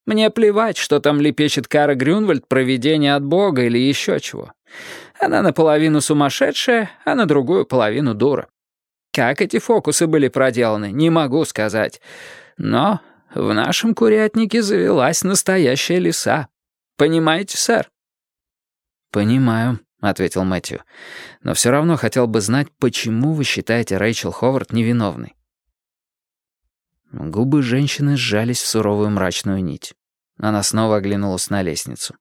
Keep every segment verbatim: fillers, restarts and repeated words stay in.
Мне плевать, что там лепечет Кара Грюнвальд про видение от Бога или еще чего. Она наполовину сумасшедшая, а на другую половину дура. Как эти фокусы были проделаны, не могу сказать. Но в нашем курятнике завелась настоящая лиса. Понимаете, сэр?» «Понимаю», — ответил Мэтью. «Но все равно хотел бы знать, почему вы считаете Рэйчел Ховард невиновной». Губы женщины сжались в суровую мрачную нить. Она снова оглянулась на лестницу.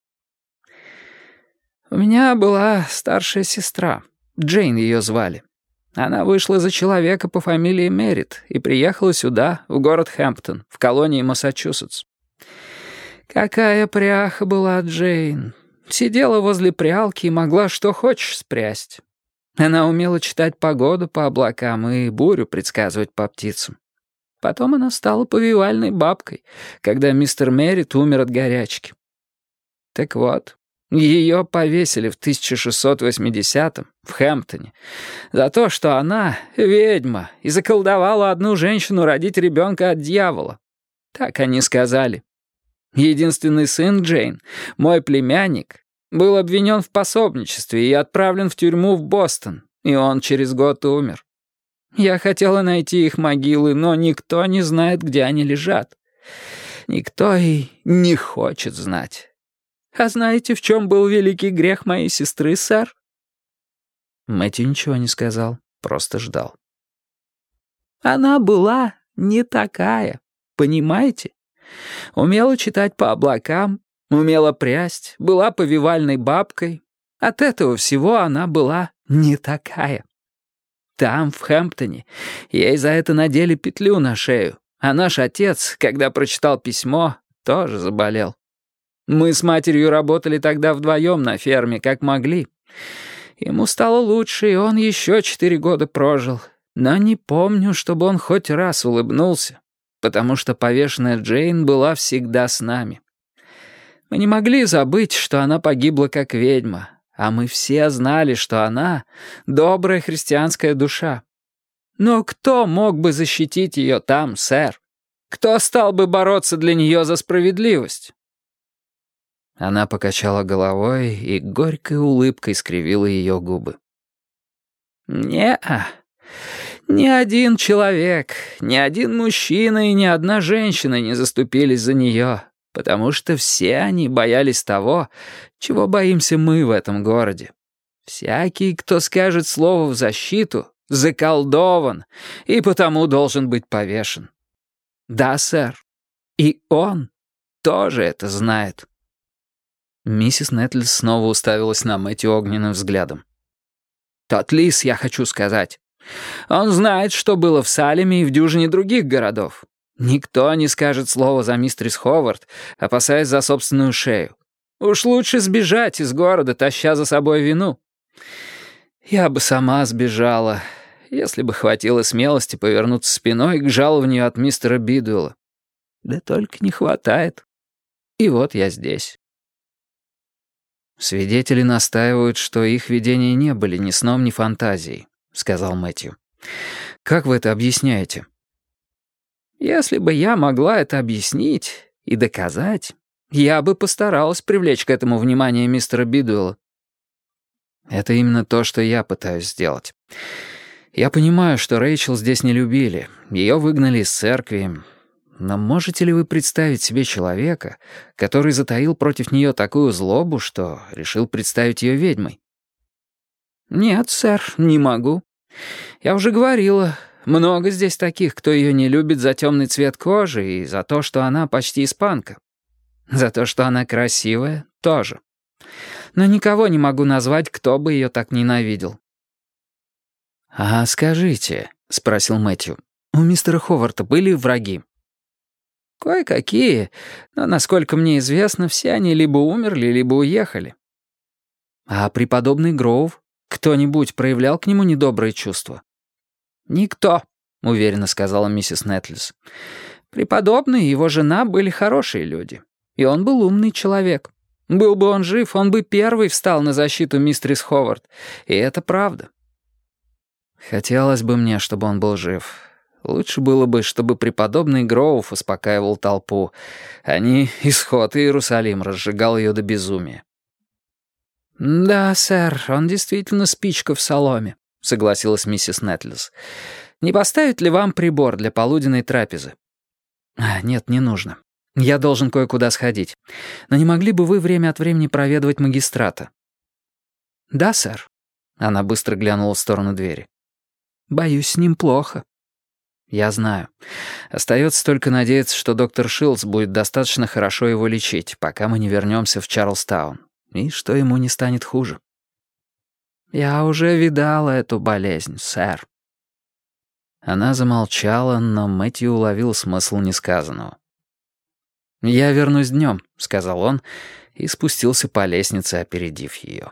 «У меня была старшая сестра. Джейн ее звали. Она вышла за человека по фамилии Меррит и приехала сюда, в город Хэмптон, в колонии Массачусетс. Какая пряха была Джейн. Сидела возле прялки и могла что хочешь спрясть. Она умела читать погоду по облакам и бурю предсказывать по птицам. Потом она стала повивальной бабкой, когда мистер Меррит умер от горячки. Так вот, ее повесили в тысяча шестьсот восьмидесятом в Хэмптоне за то, что она ведьма и заколдовала одну женщину родить ребенка от дьявола. Так они сказали. Единственный сын Джейн, мой племянник, был обвинен в пособничестве и отправлен в тюрьму в Бостон, и он через год умер. Я хотела найти их могилы, но никто не знает, где они лежат. Никто и не хочет знать. А знаете, в чем был великий грех моей сестры, сэр?» Мэтью ничего не сказал, просто ждал. «Она была не такая, понимаете? Умела читать по облакам, умела прясть, была повивальной бабкой. От этого всего она была не такая. Там, в Хэмптоне, ей за это надели петлю на шею, а наш отец, когда прочитал письмо, тоже заболел. Мы с матерью работали тогда вдвоем на ферме, как могли. Ему стало лучше, и он еще четыре года прожил. Но не помню, чтобы он хоть раз улыбнулся, потому что повешенная Джейн была всегда с нами. Мы не могли забыть, что она погибла как ведьма, а мы все знали, что она — добрая христианская душа. Но кто мог бы защитить ее там, сэр? Кто стал бы бороться для нее за справедливость?» Она покачала головой и горькой улыбкой скривила ее губы. «Не-а. Ни один человек, ни один мужчина и ни одна женщина не заступились за нее, потому что все они боялись того, чего боимся мы в этом городе. Всякий, кто скажет слово в защиту, заколдован и потому должен быть повешен. Да, сэр, и он тоже это знает». Миссис Нетлис снова уставилась на Мэтью огненным взглядом. «Тот лис, я хочу сказать. Он знает, что было в Салеме и в дюжине других городов. Никто не скажет слова за мистерис Ховард, опасаясь за собственную шею. Уж лучше сбежать из города, таща за собой вину. Я бы сама сбежала, если бы хватило смелости повернуться спиной к жалованию от мистера Бидуэлла. Да только не хватает. И вот я здесь». «Свидетели настаивают, что их видения не были ни сном, ни фантазией», — сказал Мэтью. «Как вы это объясняете?» «Если бы я могла это объяснить и доказать, я бы постаралась привлечь к этому внимание мистера Бидуэлла». «Это именно то, что я пытаюсь сделать. Я понимаю, что Рэйчел здесь не любили, ее выгнали из церкви. Но можете ли вы представить себе человека, который затаил против нее такую злобу, что решил представить ее ведьмой?» «Нет, сэр, не могу. Я уже говорила, много здесь таких, кто ее не любит за темный цвет кожи и за то, что она почти испанка. За то, что она красивая, тоже. Но никого не могу назвать, кто бы ее так ненавидел». «А скажите», — спросил Мэтью, — «у мистера Ховарда были враги?» «Кое-какие, но, насколько мне известно, все они либо умерли, либо уехали». «А преподобный Гроув? Кто-нибудь проявлял к нему недобрые чувства?» «Никто», — уверенно сказала миссис Нетлис. «Преподобный и его жена были хорошие люди, и он был умный человек. Был бы он жив, он бы первый встал на защиту мистерис Ховард, и это правда». «Хотелось бы мне, чтобы он был жив. Лучше было бы, чтобы преподобный Гроув успокаивал толпу, а не исход Иерусалим разжигал ее до безумия. «Да, сэр, он действительно спичка в соломе», — согласилась миссис Нетлис. «Не поставить ли вам прибор для полуденной трапезы?» «А, нет, не нужно. Я должен кое-куда сходить. Но не могли бы вы время от времени проведывать магистрата?» «Да, сэр». Она быстро глянула в сторону двери. «Боюсь, с ним плохо». «Я знаю. Остается только надеяться, что доктор Шилдс будет достаточно хорошо его лечить, пока мы не вернемся в Чарльстаун, и что ему не станет хуже». «Я уже видала эту болезнь, сэр». Она замолчала, но Мэтью уловил смысл несказанного. «Я вернусь днем», — сказал он, и спустился по лестнице, опередив ее.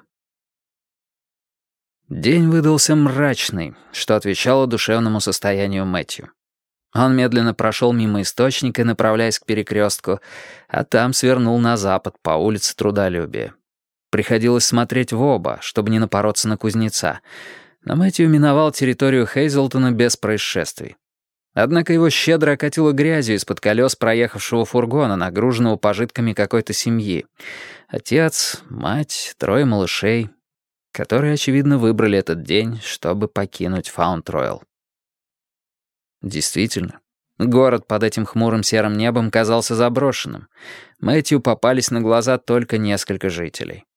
День выдался мрачный, что отвечало душевному состоянию Мэтью. Он медленно прошел мимо источника, направляясь к перекрестку, а там свернул на запад по улице Трудолюбия. Приходилось смотреть в оба, чтобы не напороться на кузнеца, но Мэтью миновал территорию Хейзелтона без происшествий. Однако его щедро окатило грязью из-под колес проехавшего фургона, нагруженного пожитками какой-то семьи. Отец, мать, трое малышей, которые, очевидно, выбрали этот день, чтобы покинуть Фаунд-Ройл. Действительно, город под этим хмурым серым небом казался заброшенным. Мэтью попались на глаза только несколько жителей.